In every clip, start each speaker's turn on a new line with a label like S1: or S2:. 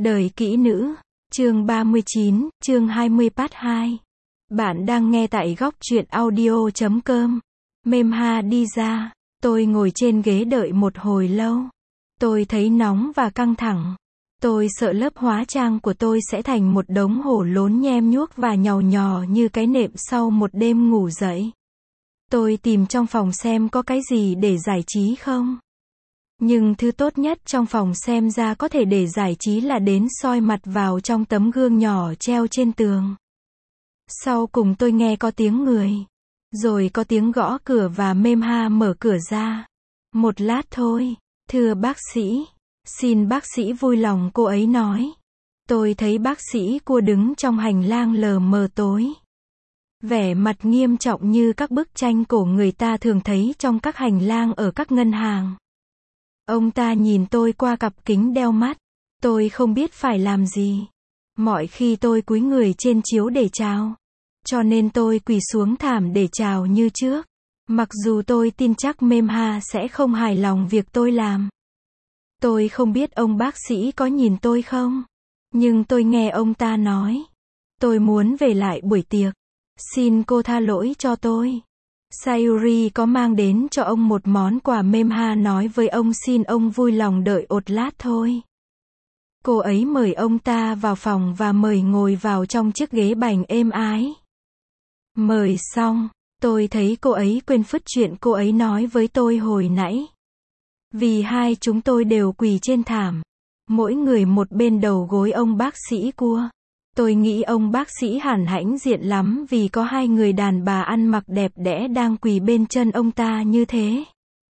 S1: Đời kỹ nữ, chương 39, chương 20 part 2. Bạn đang nghe tại góc truyện audio.com. Memha đi ra, tôi ngồi trên ghế đợi một hồi lâu. Tôi thấy nóng và căng thẳng. Tôi sợ lớp hóa trang của tôi sẽ thành một đống hổ lốn nhem nhuốc và nhàu nhò như cái nệm sau một đêm ngủ dậy. Tôi tìm trong phòng xem có cái gì để giải trí không. Nhưng thứ tốt nhất trong phòng xem ra có thể để giải trí là đến soi mặt vào trong tấm gương nhỏ treo trên tường. Sau cùng tôi nghe có tiếng người. Rồi có tiếng gõ cửa và Memha mở cửa ra. Một lát thôi, thưa bác sĩ. Xin bác sĩ vui lòng, cô ấy nói. Tôi thấy bác sĩ cua đứng trong hành lang lờ mờ tối. Vẻ mặt nghiêm trọng như các bức tranh cổ người ta thường thấy trong các hành lang ở các ngân hàng. Ông ta nhìn tôi qua cặp kính đeo mắt. Tôi không biết phải làm gì. Mọi khi tôi cúi người trên chiếu để chào. Cho nên tôi quỳ xuống thảm để chào như trước. Mặc dù tôi tin chắc Memha sẽ không hài lòng việc tôi làm. Tôi không biết ông bác sĩ có nhìn tôi không. Nhưng tôi nghe ông ta nói. Tôi muốn về lại buổi tiệc. Xin cô tha lỗi cho tôi. Sayuri có mang đến cho ông một món quà. Memha nói với ông xin ông vui lòng đợi một lát thôi. Cô ấy mời ông ta vào phòng và mời ngồi vào trong chiếc ghế bành êm ái. Mời xong, tôi thấy cô ấy quên phứt chuyện cô ấy nói với tôi hồi nãy. Vì hai chúng tôi đều quỳ trên thảm. Mỗi người một bên đầu gối ông bác sĩ cua. Tôi nghĩ ông bác sĩ hẳn hãnh diện lắm vì có hai người đàn bà ăn mặc đẹp đẽ đang quỳ bên chân ông ta như thế.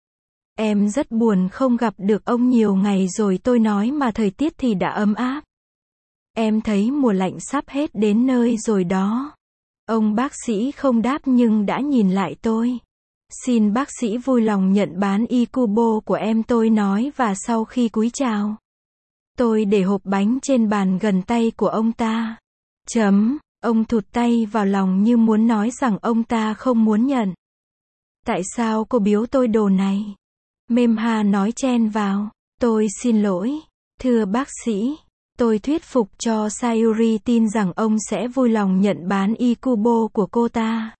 S1: Em rất buồn không gặp được ông nhiều ngày rồi, tôi nói, mà thời tiết thì đã ấm áp. Em thấy mùa lạnh sắp hết đến nơi rồi đó. Ông bác sĩ không đáp nhưng đã nhìn lại tôi. Xin bác sĩ vui lòng nhận bán Ikubo của em, tôi nói, và sau khi cúi chào, tôi để hộp bánh trên bàn gần tay của ông ta. Ông thụt tay vào lòng như muốn nói rằng ông ta không muốn nhận. Tại sao cô biếu tôi đồ này? Memha nói chen vào. Tôi xin lỗi. Thưa bác sĩ, tôi thuyết phục cho Sayuri tin rằng ông sẽ vui lòng nhận bán Ikubo của cô ta.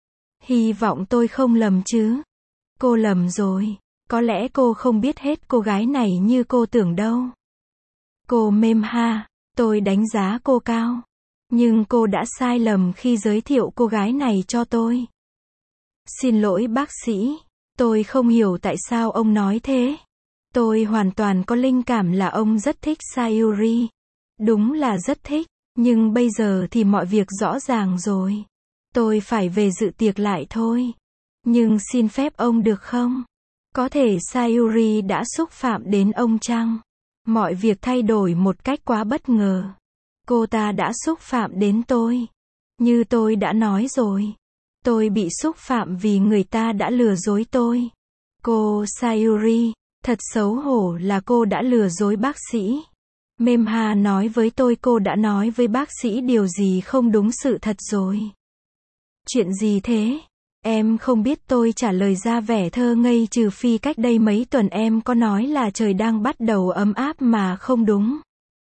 S1: Hy vọng tôi không lầm chứ. Cô lầm rồi. Có lẽ cô không biết hết cô gái này như cô tưởng đâu. Cô Memha, tôi đánh giá cô cao. Nhưng cô đã sai lầm khi giới thiệu cô gái này cho tôi. Xin lỗi bác sĩ. Tôi không hiểu tại sao ông nói thế. Tôi hoàn toàn có linh cảm là ông rất thích Sayuri. Đúng là rất thích. Nhưng bây giờ thì mọi việc rõ ràng rồi. Tôi phải về dự tiệc lại thôi. Nhưng xin phép ông được không? Có thể Sayuri đã xúc phạm đến ông chăng? Mọi việc thay đổi một cách quá bất ngờ. Cô ta đã xúc phạm đến tôi. Như tôi đã nói rồi. Tôi bị xúc phạm vì người ta đã lừa dối tôi. Cô Sayuri, thật xấu hổ là cô đã lừa dối bác sĩ. Memha nói với tôi cô đã nói với bác sĩ điều gì không đúng sự thật rồi. Chuyện gì thế? Em không biết, tôi trả lời ra vẻ thơ ngây, trừ phi cách đây mấy tuần em có nói là trời đang bắt đầu ấm áp mà không đúng.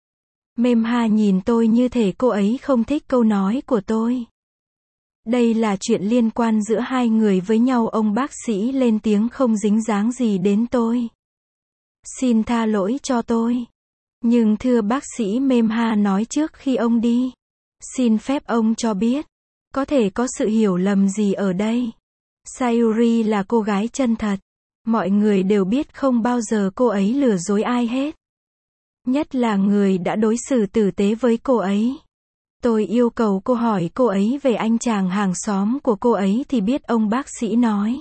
S1: Memha nhìn tôi như thể cô ấy không thích câu nói của tôi. Đây là chuyện liên quan giữa hai người với nhau, ông bác sĩ lên tiếng, không dính dáng gì đến tôi. Xin tha lỗi cho tôi. Nhưng thưa bác sĩ, Memha nói trước khi ông đi. Xin phép ông cho biết. Có thể có sự hiểu lầm gì ở đây. Sayuri là cô gái chân thật. Mọi người đều biết không bao giờ cô ấy lừa dối ai hết. Nhất là người đã đối xử tử tế với cô ấy. Tôi yêu cầu cô hỏi cô ấy về anh chàng hàng xóm của cô ấy thì biết ông bác sĩ nói.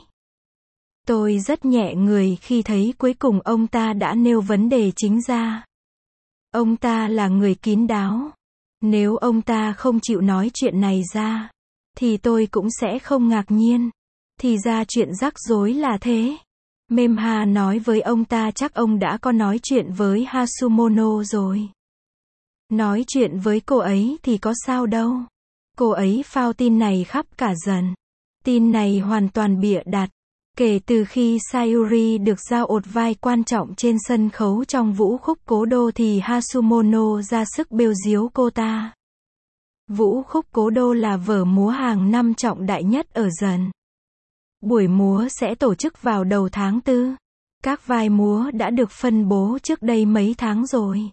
S1: Tôi rất nhẹ người khi thấy cuối cùng ông ta đã nêu vấn đề chính ra. Ông ta là người kín đáo. Nếu ông ta không chịu nói chuyện này ra, thì tôi cũng sẽ không ngạc nhiên. Thì ra chuyện rắc rối là thế. Memha nói với ông ta chắc ông đã có nói chuyện với Hasumono rồi. Nói chuyện với cô ấy thì có sao đâu. Cô ấy phao tin này khắp cả dần. Tin này hoàn toàn bịa đặt. Kể từ khi Sayuri được giao một vai quan trọng trên sân khấu trong vũ khúc Cố Đô thì Hasumono ra sức bêu diếu cô ta. Vũ khúc Cố Đô là vở múa hàng năm trọng đại nhất ở Dần. Buổi múa sẽ tổ chức vào đầu tháng 4. Các vai múa đã được phân bố trước đây mấy tháng rồi.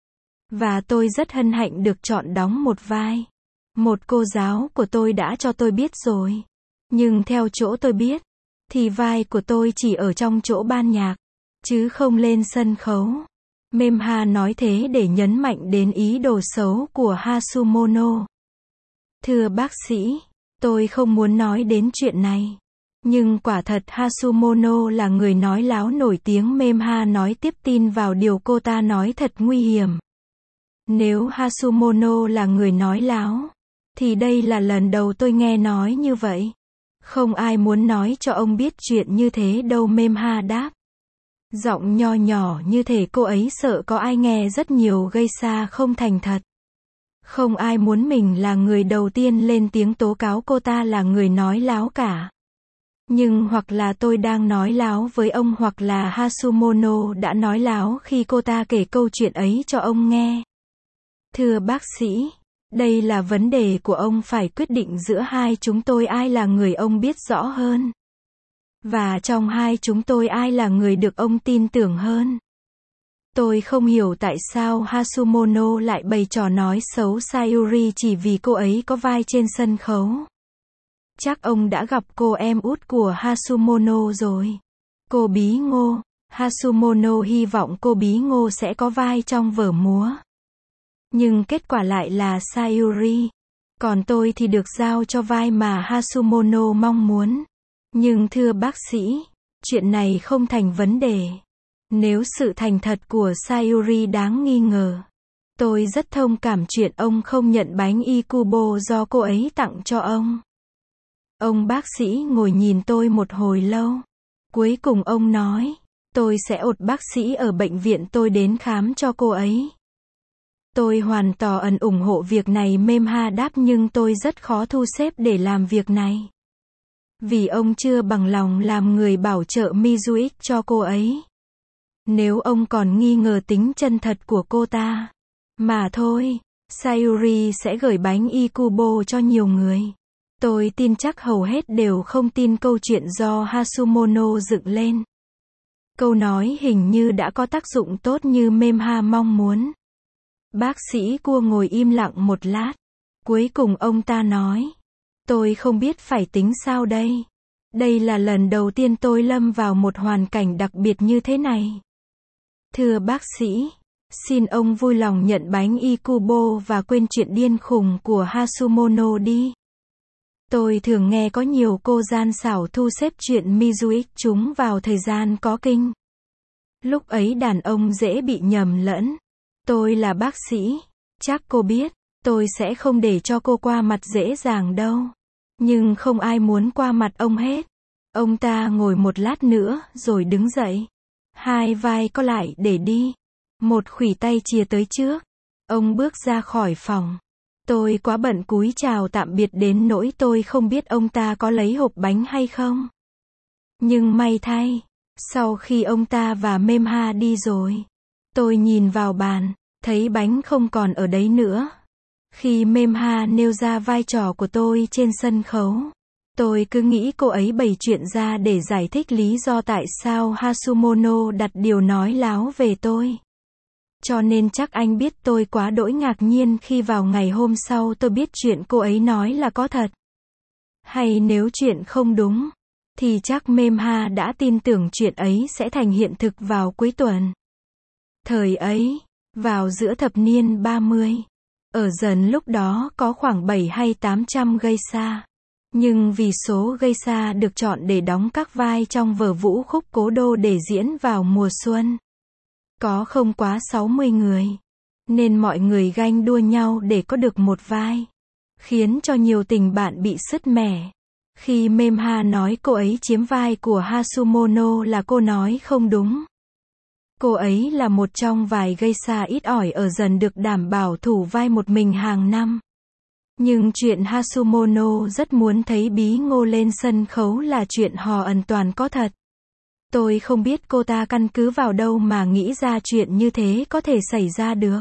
S1: Và tôi rất hân hạnh được chọn đóng một vai. Một cô giáo của tôi đã cho tôi biết rồi. Nhưng theo chỗ tôi biết, thì vai của tôi chỉ ở trong chỗ ban nhạc, chứ không lên sân khấu. Memha nói thế để nhấn mạnh đến ý đồ xấu của Hasumono. Thưa bác sĩ, tôi không muốn nói đến chuyện này. Nhưng quả thật Hasumono là người nói láo nổi tiếng. Memha nói tiếp, tin vào điều cô ta nói thật nguy hiểm. Nếu Hasumono là người nói láo, thì đây là lần đầu tôi nghe nói như vậy. Không ai muốn nói cho ông biết chuyện như thế đâu, Memha đáp. Giọng nho nhỏ như thể cô ấy sợ có ai nghe rất nhiều gây xa không thành thật. Không ai muốn mình là người đầu tiên lên tiếng tố cáo cô ta là người nói láo cả. Nhưng hoặc là tôi đang nói láo với ông hoặc là Hasumono đã nói láo khi cô ta kể câu chuyện ấy cho ông nghe. Thưa bác sĩ, đây là vấn đề của ông phải quyết định giữa hai chúng tôi ai là người ông biết rõ hơn. Và trong hai chúng tôi ai là người được ông tin tưởng hơn. Tôi không hiểu tại sao Hasumono lại bày trò nói xấu Sayuri chỉ vì cô ấy có vai trên sân khấu. Chắc ông đã gặp cô em út của Hasumono rồi. Cô Bí Ngô. Hasumono hy vọng cô Bí Ngô sẽ có vai trong vở múa. Nhưng kết quả lại là Sayuri. Còn tôi thì được giao cho vai mà Hasumono mong muốn. Nhưng thưa bác sĩ, chuyện này không thành vấn đề. Nếu sự thành thật của Sayuri đáng nghi ngờ, tôi rất thông cảm chuyện ông không nhận bánh Ikubo do cô ấy tặng cho ông. Ông bác sĩ ngồi nhìn tôi một hồi lâu. Cuối cùng ông nói, tôi sẽ ột bác sĩ ở bệnh viện tôi đến khám cho cô ấy. Tôi hoàn toàn ủng hộ việc này, Memha đáp, nhưng tôi rất khó thu xếp để làm việc này. Vì ông chưa bằng lòng làm người bảo trợ Mizuik cho cô ấy. Nếu ông còn nghi ngờ tính chân thật của cô ta, mà thôi, Sayuri sẽ gửi bánh Ikubo cho nhiều người. Tôi tin chắc hầu hết đều không tin câu chuyện do Hasumono dựng lên. Câu nói hình như đã có tác dụng tốt như Memha mong muốn. Bác sĩ Cua ngồi im lặng một lát. Cuối cùng ông ta nói, tôi không biết phải tính sao đây. Đây là lần đầu tiên tôi lâm vào một hoàn cảnh đặc biệt như thế này. Thưa bác sĩ, xin ông vui lòng nhận bánh Ikubo và quên chuyện điên khùng của Hasumono đi. Tôi thường nghe có nhiều cô gian xảo thu xếp chuyện Mizuik chúng vào thời gian có kinh. Lúc ấy đàn ông dễ bị nhầm lẫn. Tôi là bác sĩ, chắc cô biết, tôi sẽ không để cho cô qua mặt dễ dàng đâu. Nhưng không ai muốn qua mặt ông hết. Ông ta ngồi một lát nữa, rồi đứng dậy. Hai vai co lại để đi. Một khuỷu tay chìa tới trước. Ông bước ra khỏi phòng. Tôi quá bận cúi chào tạm biệt đến nỗi tôi không biết ông ta có lấy hộp bánh hay không. Nhưng may thay, sau khi ông ta và Memha đi rồi, tôi nhìn vào bàn, thấy bánh không còn ở đấy nữa. Khi Memha nêu ra vai trò của tôi trên sân khấu, tôi cứ nghĩ cô ấy bày chuyện ra để giải thích lý do tại sao Hasumono đặt điều nói láo về tôi. Cho nên chắc anh biết tôi quá đỗi ngạc nhiên khi vào ngày hôm sau tôi biết chuyện cô ấy nói là có thật. Hay nếu chuyện không đúng, thì chắc Memha đã tin tưởng chuyện ấy sẽ thành hiện thực vào cuối tuần. Thời ấy, vào giữa thập niên 30, ở Dần lúc đó có khoảng 7 hay 800 geisha. Nhưng vì số geisha được chọn để đóng các vai trong vở vũ khúc Cố Đô để diễn vào mùa xuân, có không quá 60 người. Nên mọi người ganh đua nhau để có được một vai, khiến cho nhiều tình bạn bị sứt mẻ. Khi Memha nói cô ấy chiếm vai của Hasumono là cô nói không đúng. Cô ấy là một trong vài geisha ít ỏi ở Dần được đảm bảo thủ vai một mình hàng năm. Nhưng chuyện Hasumono rất muốn thấy Bí Ngô lên sân khấu là chuyện hoàn toàn có thật. Tôi không biết cô ta căn cứ vào đâu mà nghĩ ra chuyện như thế có thể xảy ra được.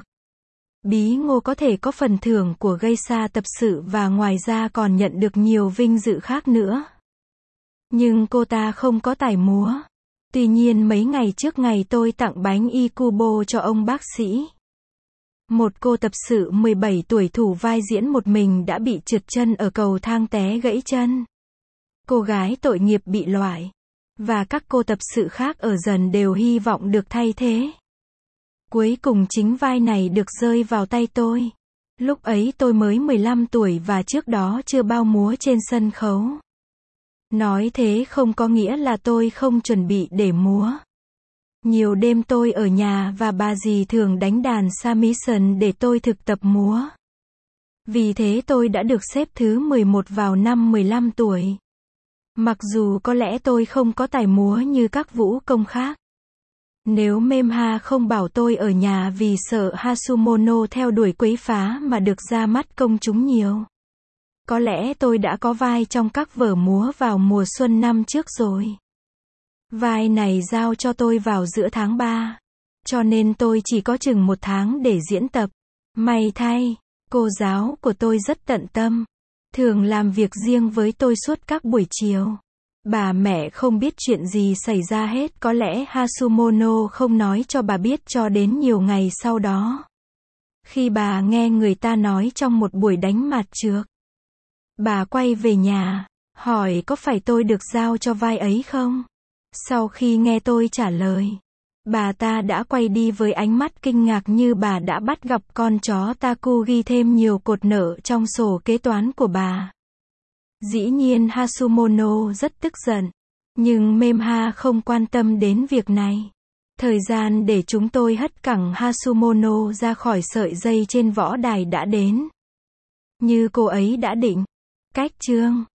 S1: Bí Ngô có thể có phần thưởng của Geisha tập sự và ngoài ra còn nhận được nhiều vinh dự khác nữa. Nhưng cô ta không có tài múa. Tuy nhiên mấy ngày trước ngày tôi tặng bánh Ikubo cho ông bác sĩ, một cô tập sự 17 tuổi thủ vai diễn một mình đã bị trượt chân ở cầu thang té gãy chân. Cô gái tội nghiệp bị loại. Và các cô tập sự khác ở dần đều hy vọng được thay thế. Cuối cùng chính vai này được rơi vào tay tôi. Lúc ấy tôi mới 15 tuổi và trước đó chưa bao múa trên sân khấu. Nói thế không có nghĩa là tôi không chuẩn bị để múa. Nhiều đêm tôi ở nhà và bà dì thường đánh đàn samisen để tôi thực tập múa. Vì thế tôi đã được xếp thứ 11 vào năm 15 tuổi. Mặc dù có lẽ tôi không có tài múa như các vũ công khác. Nếu Memha không bảo tôi ở nhà vì sợ Hasumono theo đuổi quấy phá mà được ra mắt công chúng nhiều, có lẽ tôi đã có vai trong các vở múa vào mùa xuân năm trước rồi. Vai này giao cho tôi vào giữa tháng 3. Cho nên tôi chỉ có chừng 1 tháng để diễn tập. May thay, cô giáo của tôi rất tận tâm. Thường làm việc riêng với tôi suốt các buổi chiều. Bà mẹ không biết chuyện gì xảy ra hết, có lẽ Hasumono không nói cho bà biết cho đến nhiều ngày sau đó. Khi bà nghe người ta nói trong một buổi đánh mặt trược, bà quay về nhà, hỏi có phải tôi được giao cho vai ấy không? Sau khi nghe tôi trả lời, bà ta đã quay đi với ánh mắt kinh ngạc như bà đã bắt gặp con chó Taku ghi thêm nhiều cột nợ trong sổ kế toán của bà. Dĩ nhiên Hasumono rất tức giận. Nhưng Memha không quan tâm đến việc này. Thời gian để chúng tôi hất cẳng Hasumono ra khỏi sợi dây trên võ đài đã đến. Như cô ấy đã định. Cách chương